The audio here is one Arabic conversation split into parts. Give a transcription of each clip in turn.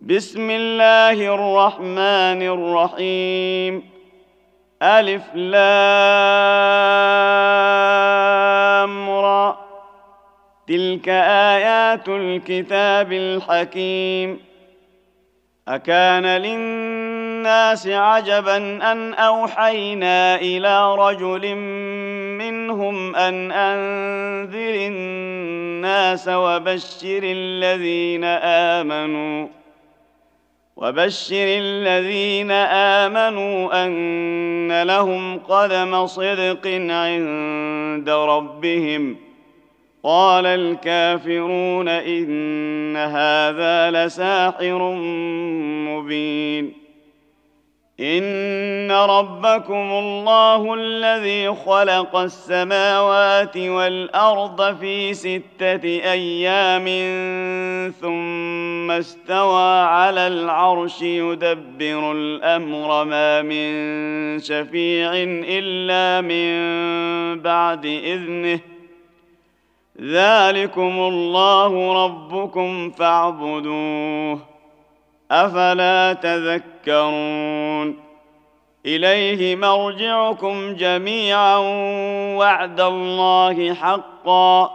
بسم الله الرحمن الرحيم. ألف لام را. تلك آيات الكتاب الحكيم. أكان للناس عجبا أن أوحينا إلى رجل منهم أن أنذر الناس وبشر الذين آمنوا أن لهم قدم صدق عند ربهم. قال الكافرون إن هذا لساحر مبين. إن ربكم الله الذي خلق السماوات والأرض في 6 أيام ثم استوى على العرش يدبر الأمر ما من شفيع إلا من بعد إذنه. ذلكم الله ربكم فاعبدوه أفلا تذكرون. إليه مرجعكم جميعا وعد الله حقا.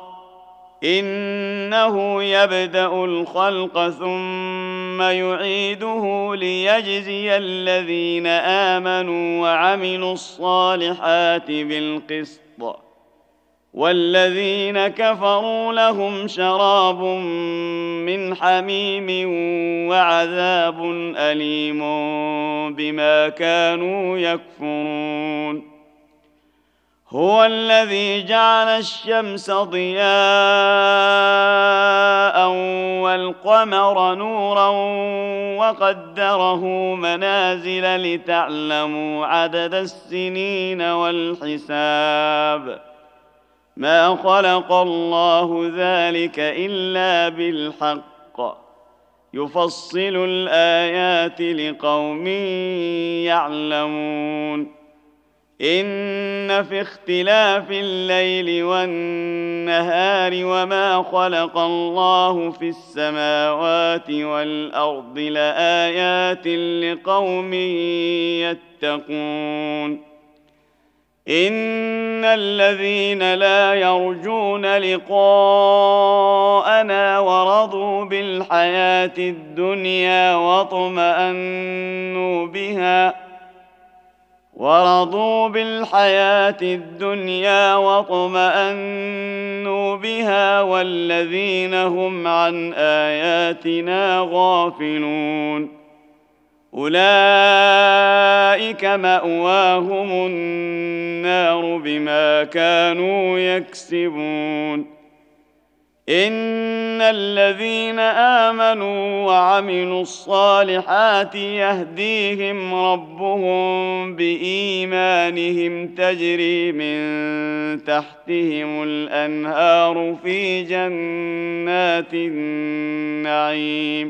إنه يبدأ الخلق ثم يعيده ليجزي الذين آمنوا وعملوا الصالحات بالقسط، والذين كفروا لهم شراب من حميم وعذاب أليم بما كانوا يكفرون. هو الذي جعل الشمس ضياء والقمر نورا وقدره منازل لتعلموا عدد السنين والحساب. ما خلق الله ذلك إلا بالحق يفصل الآيات لقوم يعلمون. إن في اختلاف الليل والنهار وما خلق الله في السماوات والأرض لآيات لقوم يتقون. إن الذين لا يرجون لقاءنا ورضوا بالحياة الدنيا واطمأنوا بها والذين هم عن آياتنا غافلون أولئك مأواهم النار بما كانوا يكسبون. إن الذين آمنوا وعملوا الصالحات يهديهم ربهم بإيمانهم تجري من تحتهم الأنهار في جنات النعيم.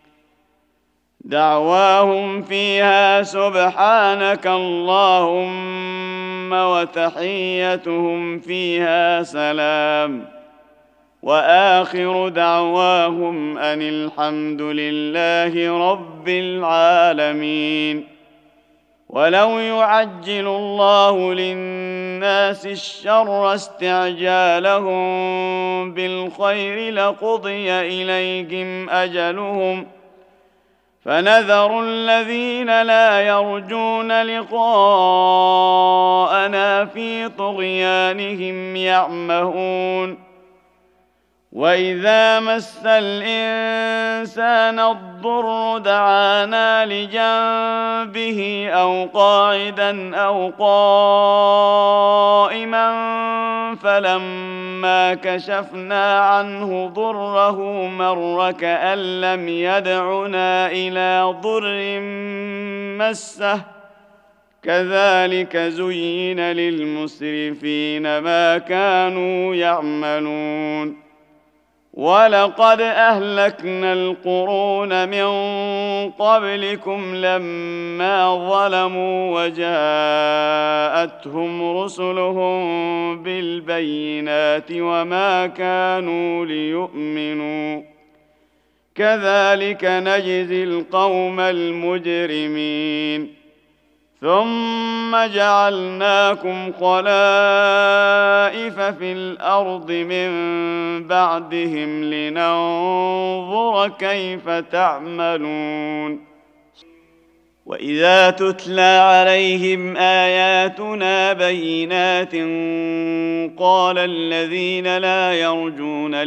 دعواهم فيها سبحانك اللهم وتحيتهم فيها سلام. وآخر دعواهم أن الحمد لله رب العالمين. ولو يعجل الله للناس الشر استعجالهم بالخير لقضي إليهم أجلهم فنذر الذين لا يرجون لقاءنا في طغيانهم يعمهون. وإذا مس الإنسان الضر دعانا لجنبه أو قاعدا أو قائما فلما كشفنا عنه ضره مر كأن لم يدعنا إلى ضر مسه. كذلك زين للمسرفين ما كانوا يعملون. ولقد أهلكنا القرون من قبلكم لما ظلموا وجاءتهم رسلهم بالبينات وما كانوا ليؤمنوا كذلك نجزي القوم المجرمين ثم جعلناكم خلائف في الأرض من بعدهم لننظر كيف تعملون وإذا تتلى عليهم آياتنا بينات قال الذين لا يرجون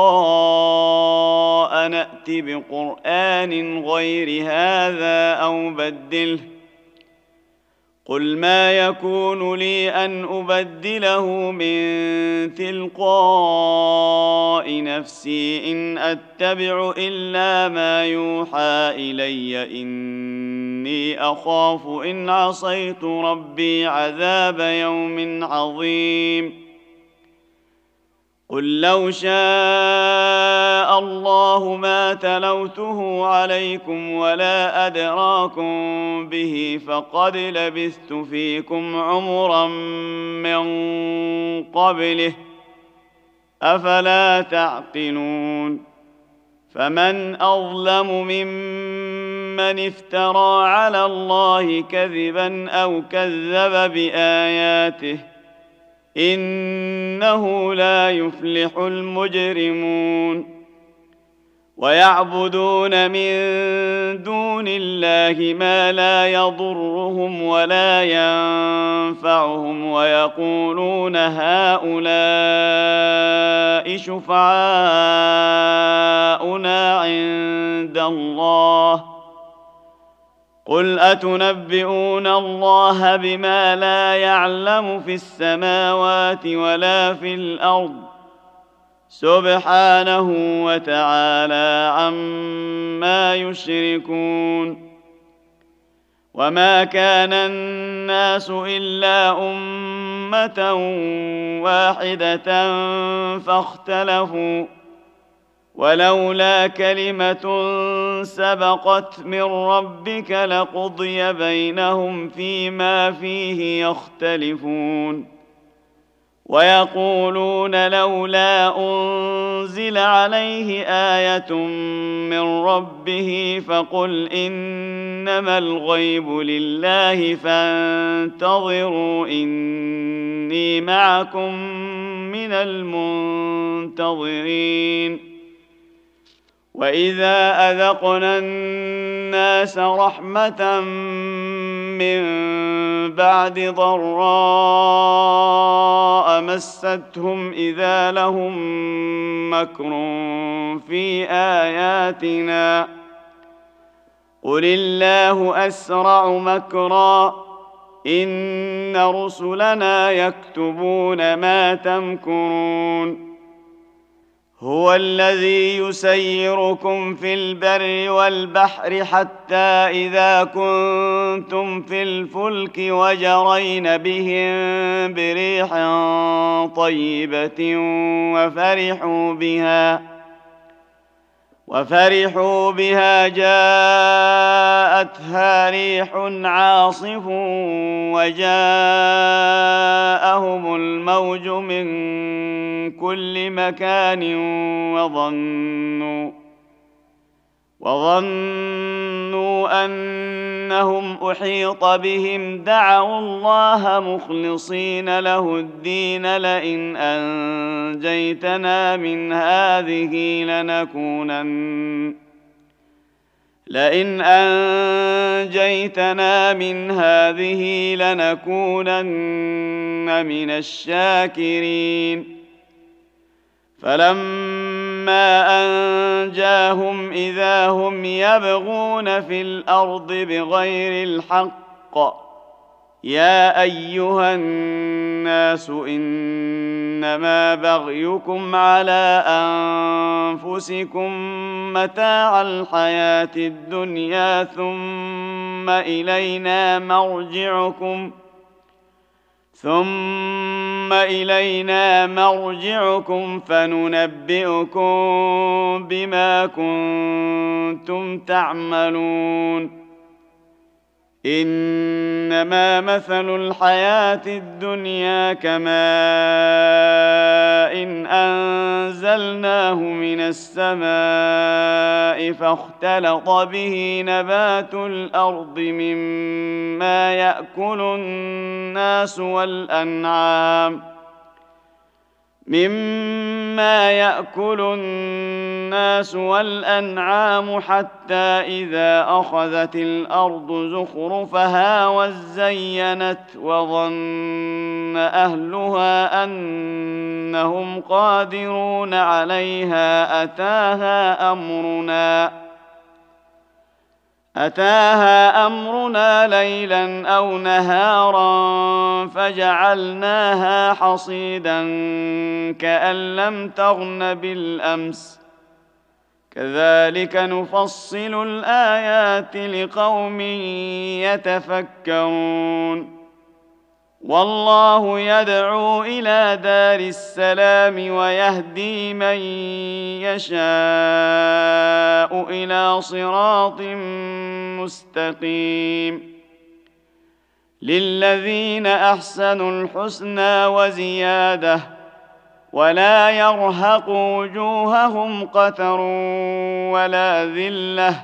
لقاء نأت بقرآن غير هذا أو بدله قل ما يكون لي أن أبدله من تلقاء نفسي إن أتبع إلا ما يوحى إلي إني أخاف إن عصيت ربي عذاب يوم عظيم قل لو شاء الله ما تلوته عليكم ولا أدراكم به فقد لبثت فيكم عمرا من قبله أفلا تعقلون فمن أظلم ممن افترى على الله كذبا أو كذب بآياته إنه لا يفلح المجرمون ويعبدون من دون الله ما لا يضرهم ولا ينفعهم ويقولون هؤلاء شفعاؤنا عند الله قل أتنبئون الله بما لا يعلم في السماوات ولا في الأرض سبحانه وتعالى عما يشركون وما كان الناس إلا أمة واحدة فاختلفوا ولولا كلمة سبقت من ربك لقضي بينهم فيما فيه يختلفون ويقولون لولا أنزل عليه آية من ربه فقل إنما الغيب لله فانتظروا إني معكم من المنتظرين وإذا أذقنا الناس رحمة من بعد ضراء مستهم إذا لهم مكر في آياتنا قل الله أسرع مكرا إن رسلنا يكتبون ما تمكرون هو الذي يسيركم في البر والبحر حتى إذا كنتم في الفلك وجرين بهم بريح طيبة وفرحوا بها جاءتها ريح عاصف وجاءهم الموج من كل مكان وظنوا أنهم أحيط بهم دعوا الله مخلصين له الدين لئن أنجيتنا من هذه لنكونن من الشاكرين فلما أنجاهم إذا هم يبغون في الأرض بغير الحق يا أيها الناس إنما بغيكم على أنفسكم متاع الحياة الدنيا ثم إلينا مرجعكم فننبئكم بما كنتم تعملون إنما مثل الحياة الدنيا كماء إن أنزلناه من السماء فاختلط به نبات الأرض مما يأكل الناس والأنعام حتى إذا أخذت الأرض زخرفها وزينت وظن أهلها أنهم قادرون عليها أتاها أمرنا ليلا أو نهارا فجعلناها حصيدا كأن لم تغن بالأمس كذلك نفصل الآيات لقوم يتفكرون والله يدعو إلى دار السلام ويهدي من يشاء إلى صراط مستقيم للذين أحسنوا الحسنى وزيادة ولا يرهق وجوههم قتر ولا ذلة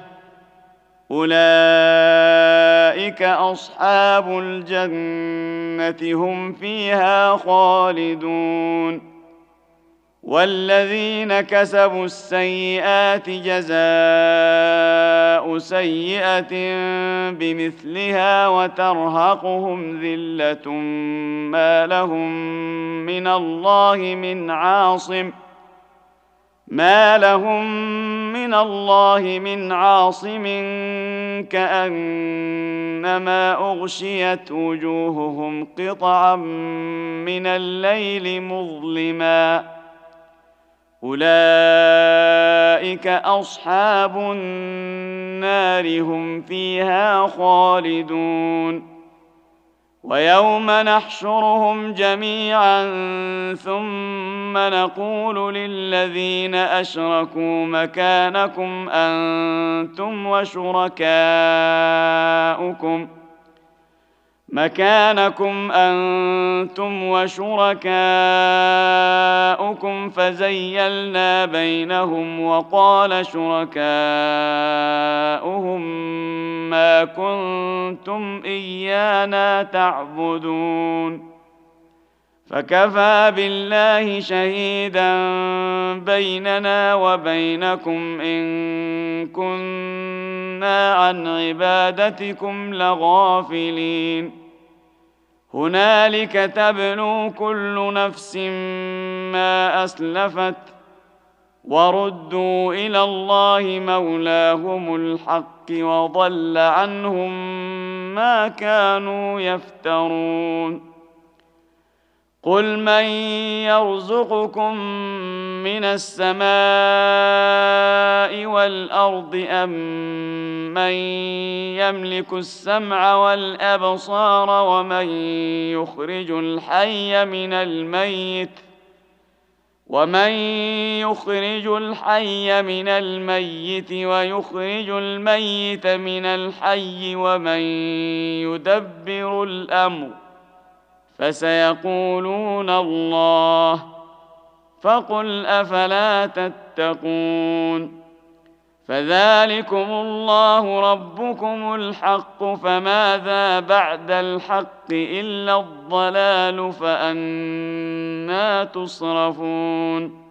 أولئك أصحاب الجنة هم فيها خالدون والذين كسبوا السيئات جزاء سيئة بمثلها وترهقهم ذلة ما لهم من الله من عاصم كأنما أغشيت وجوههم قطعا من الليل مظلما أولئك أصحاب النار هم فيها خالدون ويوم نحشرهم جميعا ثم نقول للذين أشركوا مكانكم أنتم وشركاؤكم فزيلنا بينهم وقال شركاؤهم ما كنتم إيانا تعبدون فكفى بالله شهيدا بيننا وبينكم إن كنا عن عبادتكم لغافلين هنالك تبلو كل نفس ما أسلفت وردوا إلى الله مولاهم الحق وضل عنهم ما كانوا يفترون قل من يرزقكم من السماء والأرض أم من يملك السمع والأبصار ومن يخرج الحي من الميت ويخرج الميت من الحي ومن يدبر الأمر فسيقولون الله فقل أفلا تتقون فذلكم الله ربكم الحق فماذا بعد الحق إلا الضلال فأنى تصرفون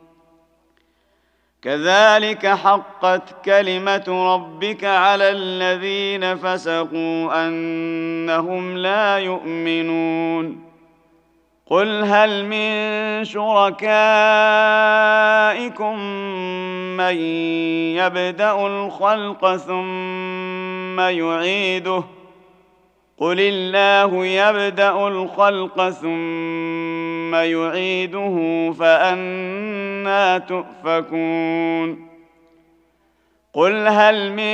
كذلك حقت كلمة ربك على الذين فسقوا أنهم لا يؤمنون قل هل من شركائكم من يبدأ الخلق ثم يعيده قل الله يبدأ الخلق ثم يعيده فأنى تؤفكون قل هل من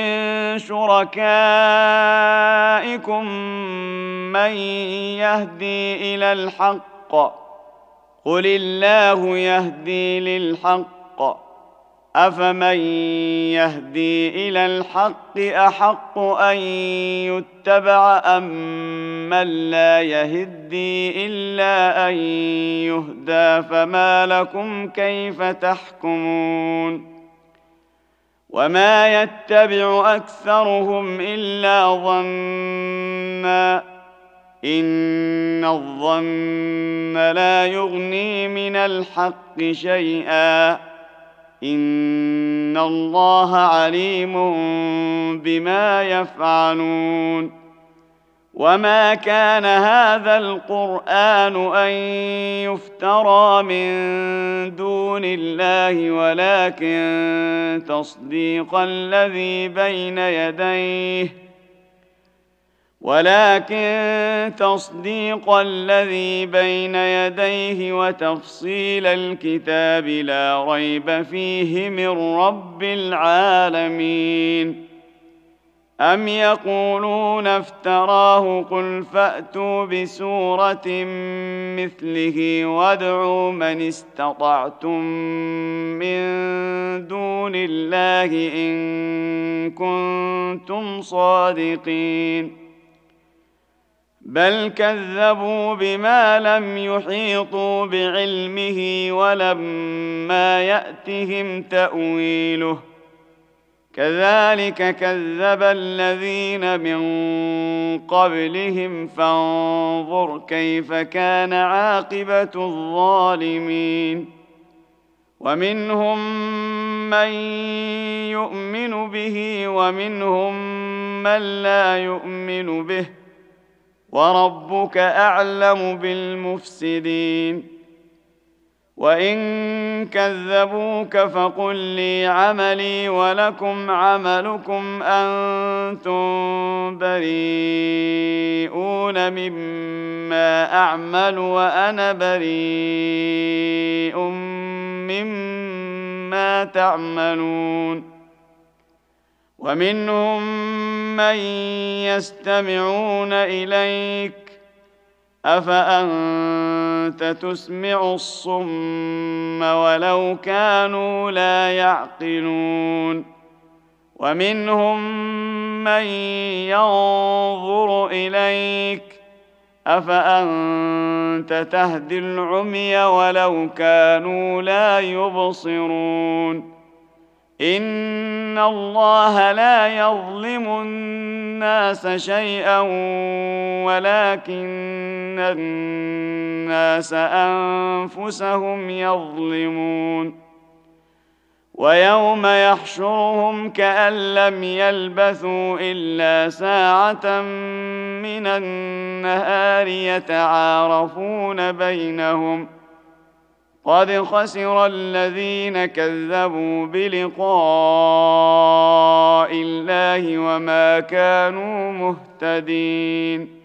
شركائكم من يهدي إلى الحق قل الله يهدي للحق أفمن يهدي إلى الحق أحق أن يتبع أم من لا يهدي إلا أن يهدى فما لكم كيف تحكمون وما يتبع أكثرهم إلا ظنا إن الظن لا يغني من الحق شيئا إن الله عليم بما يفعلون وما كان هذا القرآن أن يفترى من دون الله ولكن تصديق الذي بين يديه وتفصيل الكتاب لا ريب فيه من رب العالمين أم يقولون افتراه قل فأتوا بسورة مثله وادعوا من استطعتم من دون الله إن كنتم صادقين بل كذبوا بما لم يحيطوا بعلمه ولما يأتهم تأويله كذلك كذب الذين من قبلهم فانظر كيف كان عاقبة الظالمين ومنهم من يؤمن به ومنهم من لا يؤمن به وربك أعلم بالمفسدين وإن كذبوك فقل لي عملي ولكم عملكم أنتم بريئون مما أعمل وأنا بريء مما تعملون ومنهم من يستمعون إليك أفأنت تسمع الصم ولو كانوا لا يعقلون ومنهم من ينظر إليك أفأنت تهدي العمي ولو كانوا لا يبصرون إن الله لا يظلم الناس شيئا ولكن الناس أنفسهم يظلمون ويوم يحشرهم كأن لم يلبثوا إلا ساعة من النهار يتعارفون بينهم قد خسر الذين كذبوا بلقاء الله وما كانوا مهتدين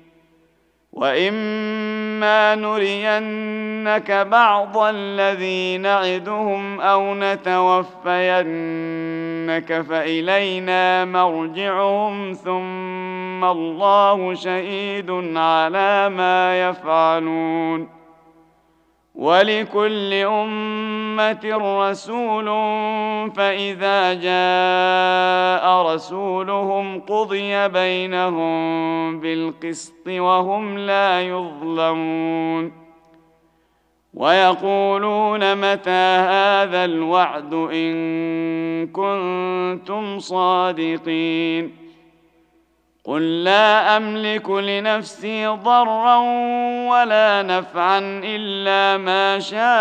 وإما نرينك بعض الذي نعدهم أو نتوفينك فإلينا مرجعهم ثم الله شهيد على ما يفعلون ولكل أمة رسول فإذا جاء رسولهم قضي بينهم بالقسط وهم لا يظلمون ويقولون متى هذا الوعد إن كنتم صادقين قل لا أملك لنفسي ضرا ولا نفعا إلا ما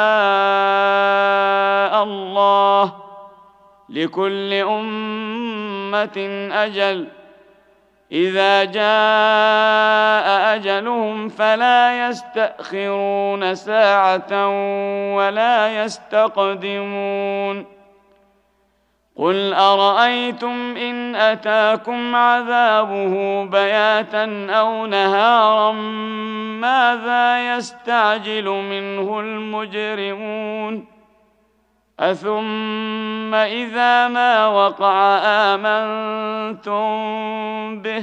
شاء الله لكل أمة أجل إذا جاء أجلهم فلا يستأخرون ساعة ولا يستقدمون قل أرأيتم إن أتاكم عذابه بياتا أو نهارا ماذا يستعجل منه المجرمون أثم إذا ما وقع آمنتم به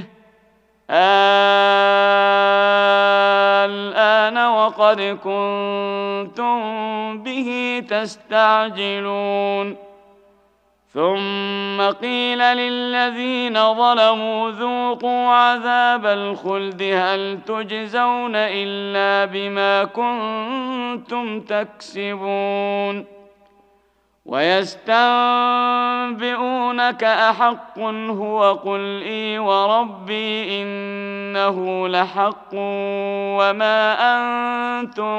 الآن وقد كنتم به تستعجلون ثم قيل للذين ظلموا ذوقوا عذاب الخلد هل تجزون إلا بما كنتم تكسبون ويستنبئونك أحق هو قل إي وربي إنه لحق وما أنتم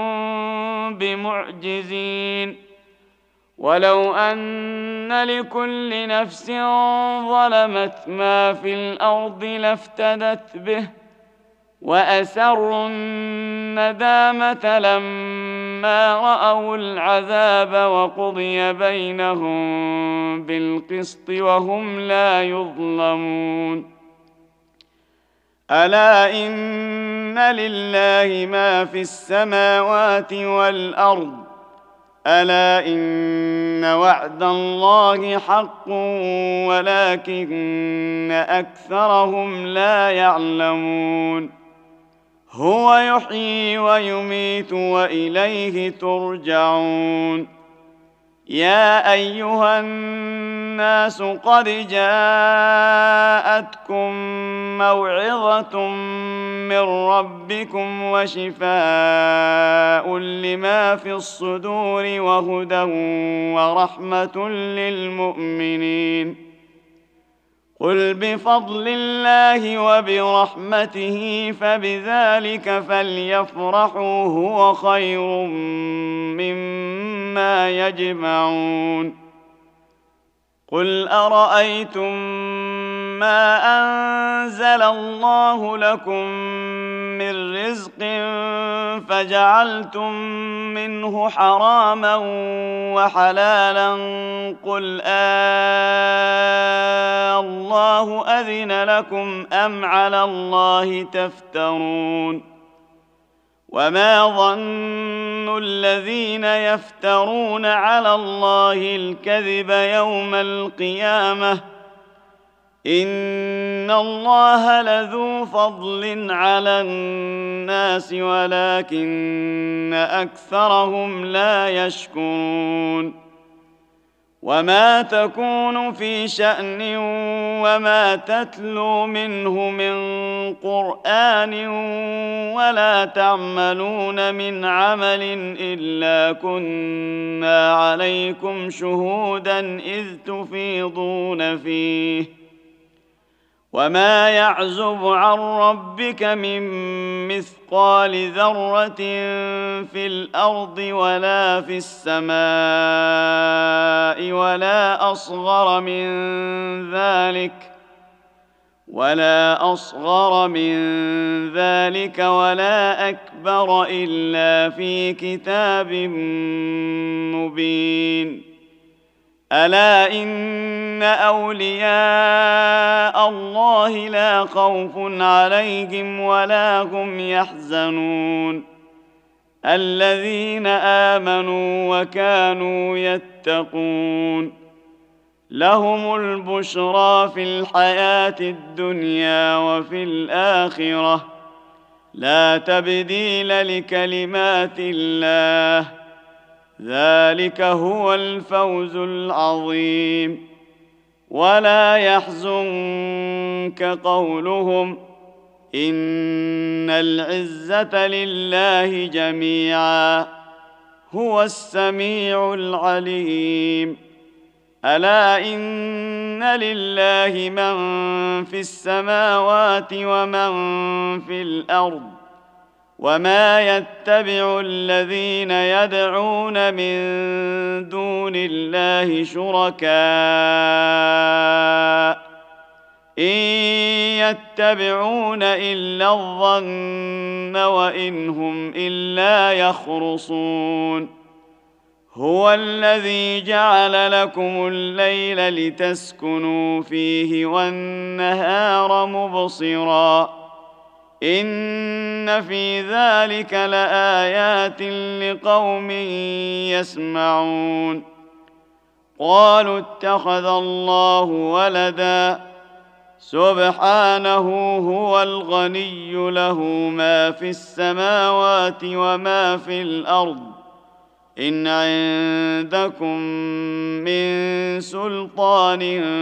بمعجزين ولو أن لكل نفس ظلمت ما في الأرض لافتدت به وأسروا الندامة لما رأوا العذاب وقضي بينهم بالقسط وهم لا يظلمون ألا إن لله ما في السماوات والأرض ألا إن وعد الله حق ولكن أكثرهم لا يعلمون هو يحيي ويميت وإليه ترجعون يا أيها الناس قد جاءتكم موعظة من ربكم وشفاء لما في الصدور وهدى ورحمة للمؤمنين قل بفضل الله وبرحمته فبذلك فليفرحوا هو خير مما يجمعون قل أرأيتم ما أنزل الله لكم من رزق فجعلتم منه حراما وحلالا قل الله أذن لكم أم على الله تفترون وما ظن الذين يفترون على الله الكذب يوم القيامة إن الله لذو فضل على الناس ولكن أكثرهم لا يشكرون وما تكون في شأن وما تتلو منه من قرآن ولا تعملون من عمل إلا كنا عليكم شهودا إذ تفيضون فيه وما يعزب عن ربك من مثقال ذرة في الأرض ولا في السماء ولا أصغر من ذلك ولا أكبر إلا في كتاب مبين ألا إن أولياء الله لا خوف عليهم ولا هم يحزنون الذين آمنوا وكانوا يتقون لهم البشرى في الحياة الدنيا وفي الآخرة لا تبديل لكلمات الله ذلك هو الفوز العظيم ولا يحزنك قولهم إن العزة لله جميعا هو السميع العليم ألا إن لله من في السماوات ومن في الأرض وما يتبع الذين يدعون من دون الله شركاء إن يتبعون إلا الظن وإن هم إلا يخرصون هو الذي جعل لكم الليل لتسكنوا فيه والنهار مبصرا إن في ذلك لآيات لقوم يسمعون قالوا اتخذ الله ولدا سبحانه هو الغني له ما في السماوات وما في الأرض إن عندكم من سلطان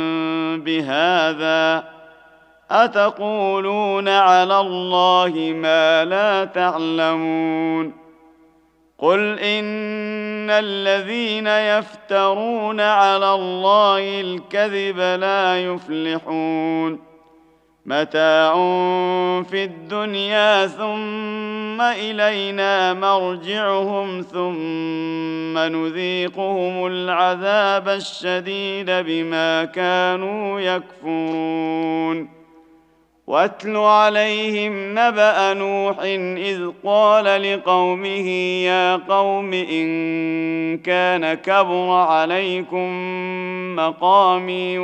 بهذا أتقولون على الله ما لا تعلمون قل إن الذين يفترون على الله الكذب لا يفلحون متاع في الدنيا ثم إلينا مرجعهم ثم نذيقهم العذاب الشديد بما كانوا يكفرون واتل عليهم نبأ نوح إذ قال لقومه يا قوم إن كان كبر عليكم مقامي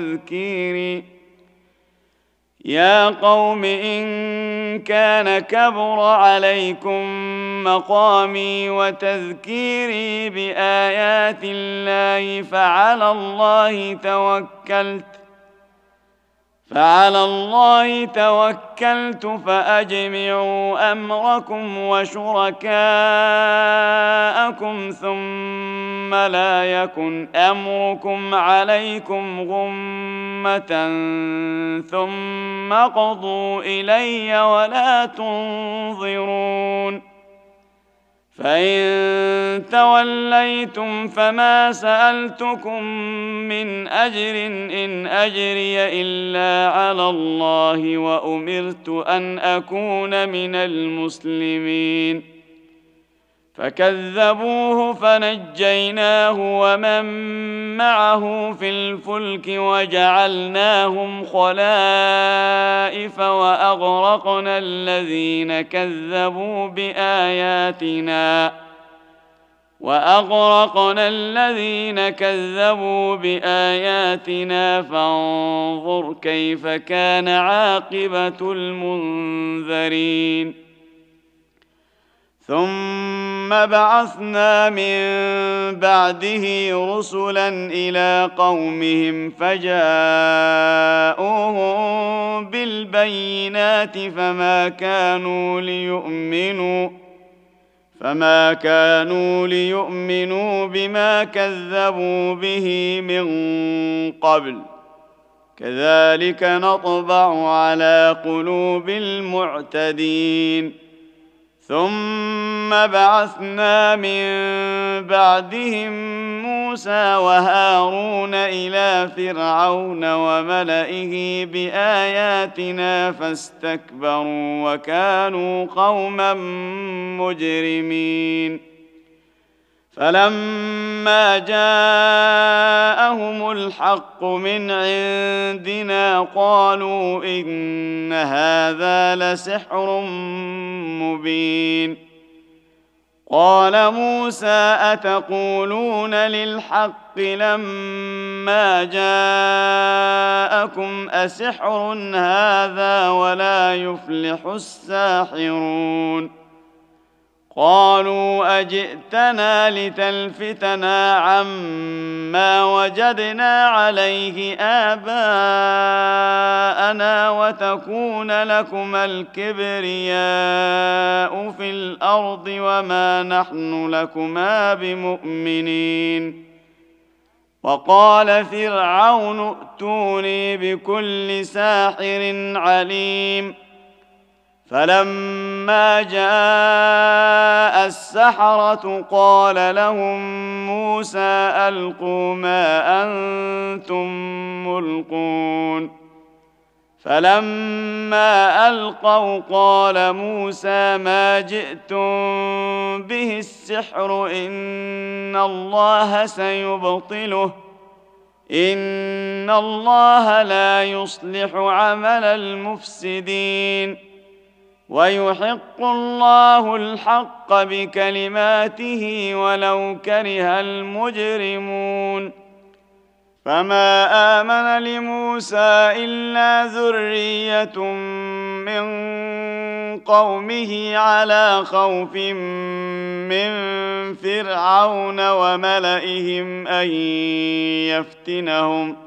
وتذكيري بآيات الله فعلى الله توكلت فأجمعوا أمركم وشركاءكم ثم لا يكن أمركم عليكم غمة ثم قضوا إلي ولا تنظرون فإن توليتم فما سألتكم من أجر إن أجري إلا على الله وأمرت أن أكون من المسلمين فكذبوه فنجيناه ومن معه في الفلك وجعلناهم خلائف وأغرقنا الذين كذبوا بآياتنا فانظر كيف كان عاقبة المنذرين ثم بعثنا من بعده رسلا إلى قومهم فجاءوهم بالبينات فما كانوا ليؤمنوا بما كذبوا به من قبل كذلك نطبع على قلوب المعتدين ثم بعثنا من بعدهم موسى وهارون إلى فرعون وملئه بآياتنا فاستكبروا وكانوا قوما مجرمين فلما جاءهم الحق من عندنا قالوا إن هذا لسحر مبين قال موسى أتقولون للحق لما جاءكم أسحر هذا ولا يفلح الساحرون قالوا أجئتنا لتلفتنا عما وجدنا عليه آباءنا وتكون لكما الكبرياء في الأرض وما نحن لكما بمؤمنين وقال فرعون ائتوني بكل ساحر عليم فلما جاء السحرة قال لهم موسى ألقوا ما أنتم ملقون فلما ألقوا قال موسى ما جئتم به السحر إن الله سيبطله إن الله لا يصلح عمل المفسدين ويحق الله الحق بكلماته ولو كره المجرمون فما آمن لموسى إلا ذرية من قومه على خوف من فرعون وملئهم أن يفتنهم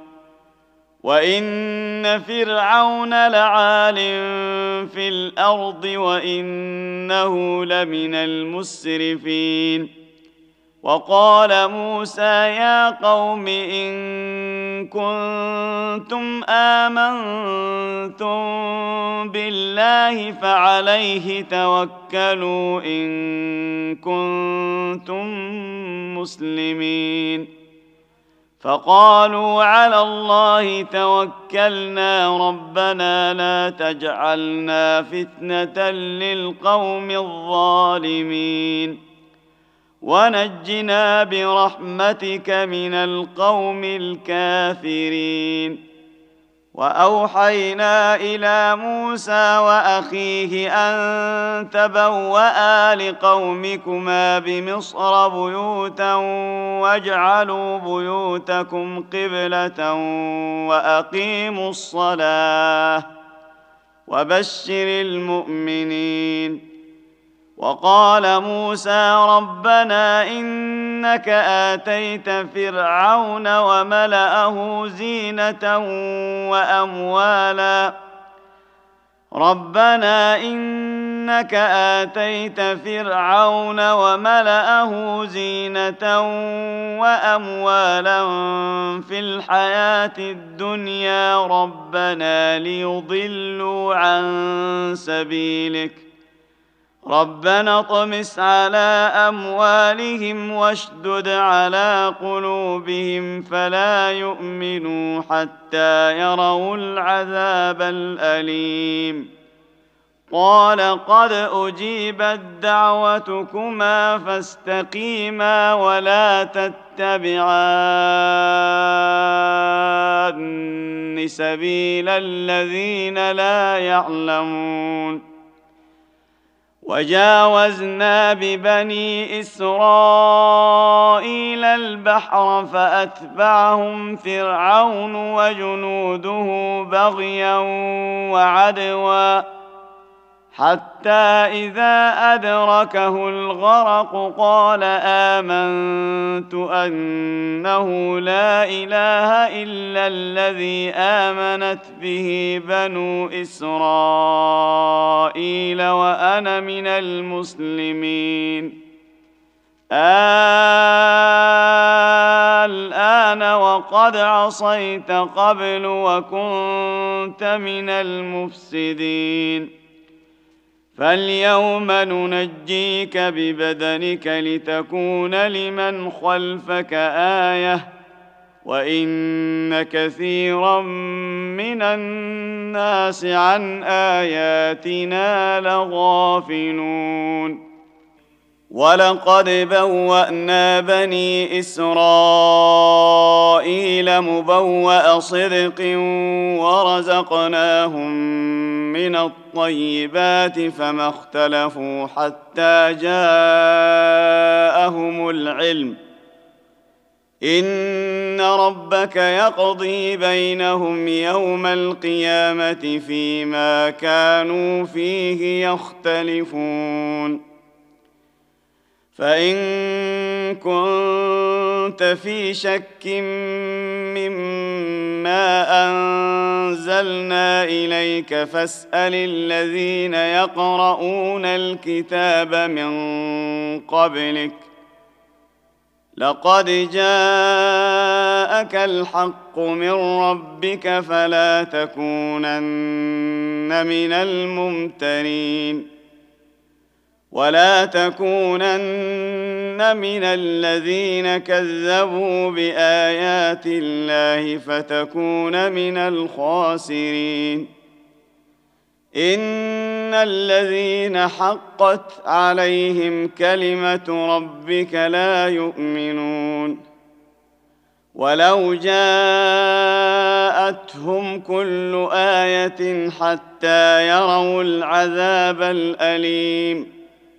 وإن فرعون لعال في الأرض وإنه لمن المسرفين وقال موسى يا قوم إن كنتم آمنتم بالله فعليه توكلوا إن كنتم مسلمين فقالوا على الله توكلنا ربنا لا تجعلنا فتنة للقوم الظالمين ونجنا برحمتك من القوم الكافرين وأوحينا إلى موسى وأخيه أن تبوأ لقومكما بمصر بيوتا واجعلوا بيوتكم قبلة وأقيموا الصلاة وبشر المؤمنين وقال موسى ربنا إنك آتيت فرعون وملأه زينة وأموالا ربنا إنك آتيت فرعون وملأه زينة وأموالا في الحياة الدنيا ربنا ليضلوا عن سبيلك ربنا اطمس على أموالهم واشدد على قلوبهم فلا يؤمنوا حتى يروا العذاب الأليم قال قد أجيبت دعوتكما فاستقيما ولا تتبعان سبيل الذين لا يعلمون وجاوزنا ببني إسرائيل البحر فأتبعهم فرعون وجنوده بغيا وعدوا حتى إذا أدركه الغرق قال آمنت أنه لا إله إلا الذي آمنت به بنو إسرائيل وأنا من المسلمين الآن وقد عصيت قبل وكنت من المفسدين فاليوم ننجيك ببدنك لتكون لمن خلفك آية وإن كثيرا من الناس عن آياتنا لغافلون ولقد بوأنا بني إسرائيل مبوأ صدق ورزقناهم من الطيبات فما اختلفوا حتى جاءهم العلم إن ربك يقضي بينهم يوم القيامة فيما كانوا فيه يختلفون فإن كنت في شك مما أنزلنا إليك فاسأل الذين يقرؤون الكتاب من قبلك لقد جاءك الحق من ربك فلا تكونن من الممترين ولا تكونن من الذين كذبوا بآيات الله فتكون من الخاسرين إن الذين حقت عليهم كلمة ربك لا يؤمنون ولو جاءتهم كل آية حتى يروا العذاب الأليم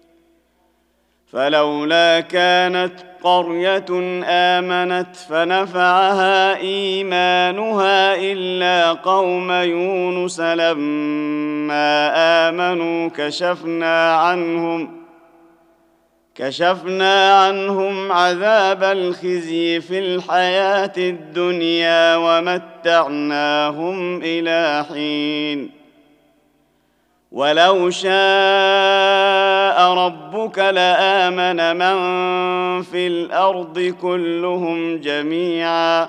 فلولا كانت قرية آمنت فنفعها إيمانها إلا قوم يونس لما آمنوا كشفنا عنهم عذاب الخزي في الحياة الدنيا ومتعناهم إلى حين ولو شاء ربك لآمن من في الأرض كلهم جميعا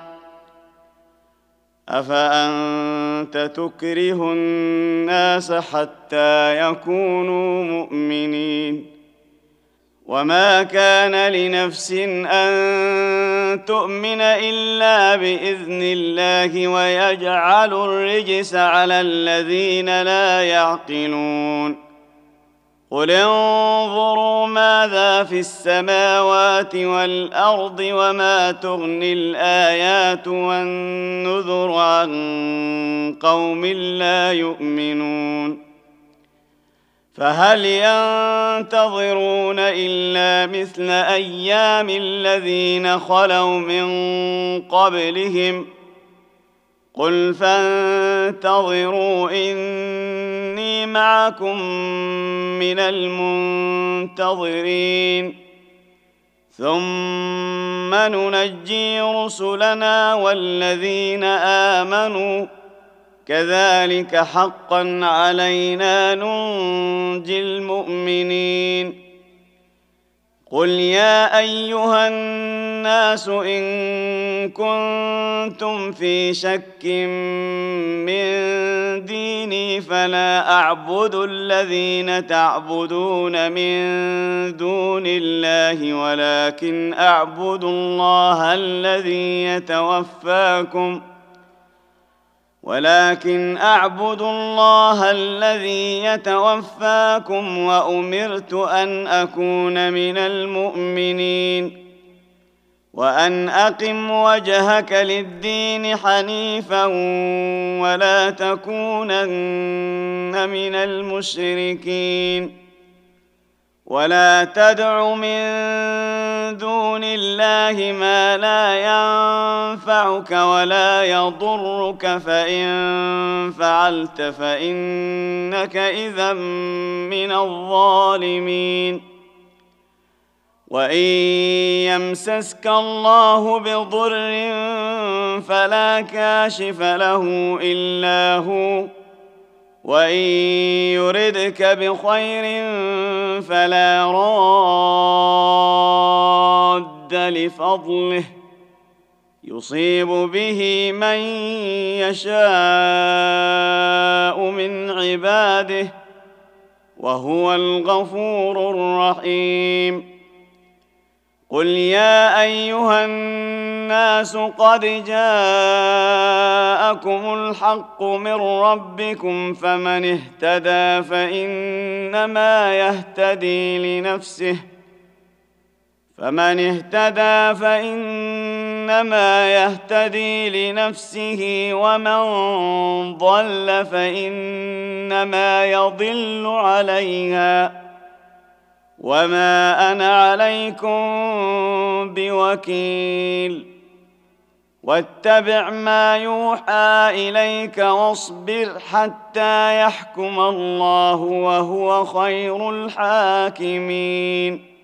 أفأنت تكره الناس حتى يكونوا مؤمنين وما كان لنفس أن تؤمن إلا بإذن الله ويجعل الرجس على الذين لا يعقلون قل انظروا ماذا في السماوات والأرض وما تغني الآيات والنذر عن قوم لا يؤمنون فهل ينتظرون إلا مثل أيام الذين خلوا من قبلهم قل فانتظروا إني معكم من المنتظرين ثم ننجي رسلنا والذين آمنوا كذلك حقا علينا ننجي المؤمنين قل يا أيها الناس إن كنتم في شك من ديني فلا أعبد الذين تعبدون من دون الله ولكن أعبد الله الذي يتوفاكم وأمرت أن أكون من المؤمنين وأن أقم وجهك للدين حنيفا ولا تكونن من المشركين ولا تدع من دون الله ما لا ينفعك ولا يضرك فإن فعلت فإنك إذا من الظالمين وإن يمسسك الله بضر فلا كاشف له إلا هو وإن يردك بخير فلا راد لفضله يصيب به من يشاء من عباده وهو الغفور الرحيم قل يا أيها الناس قد جاءكم الحق من ربكم فمن اهتدى فإنما يهتدي لنفسه ومن ضل فإنما يضل عليها وما أنا عليكم بوكيل واتبع ما يوحى إليك واصبر حتى يحكم الله وهو خير الحاكمين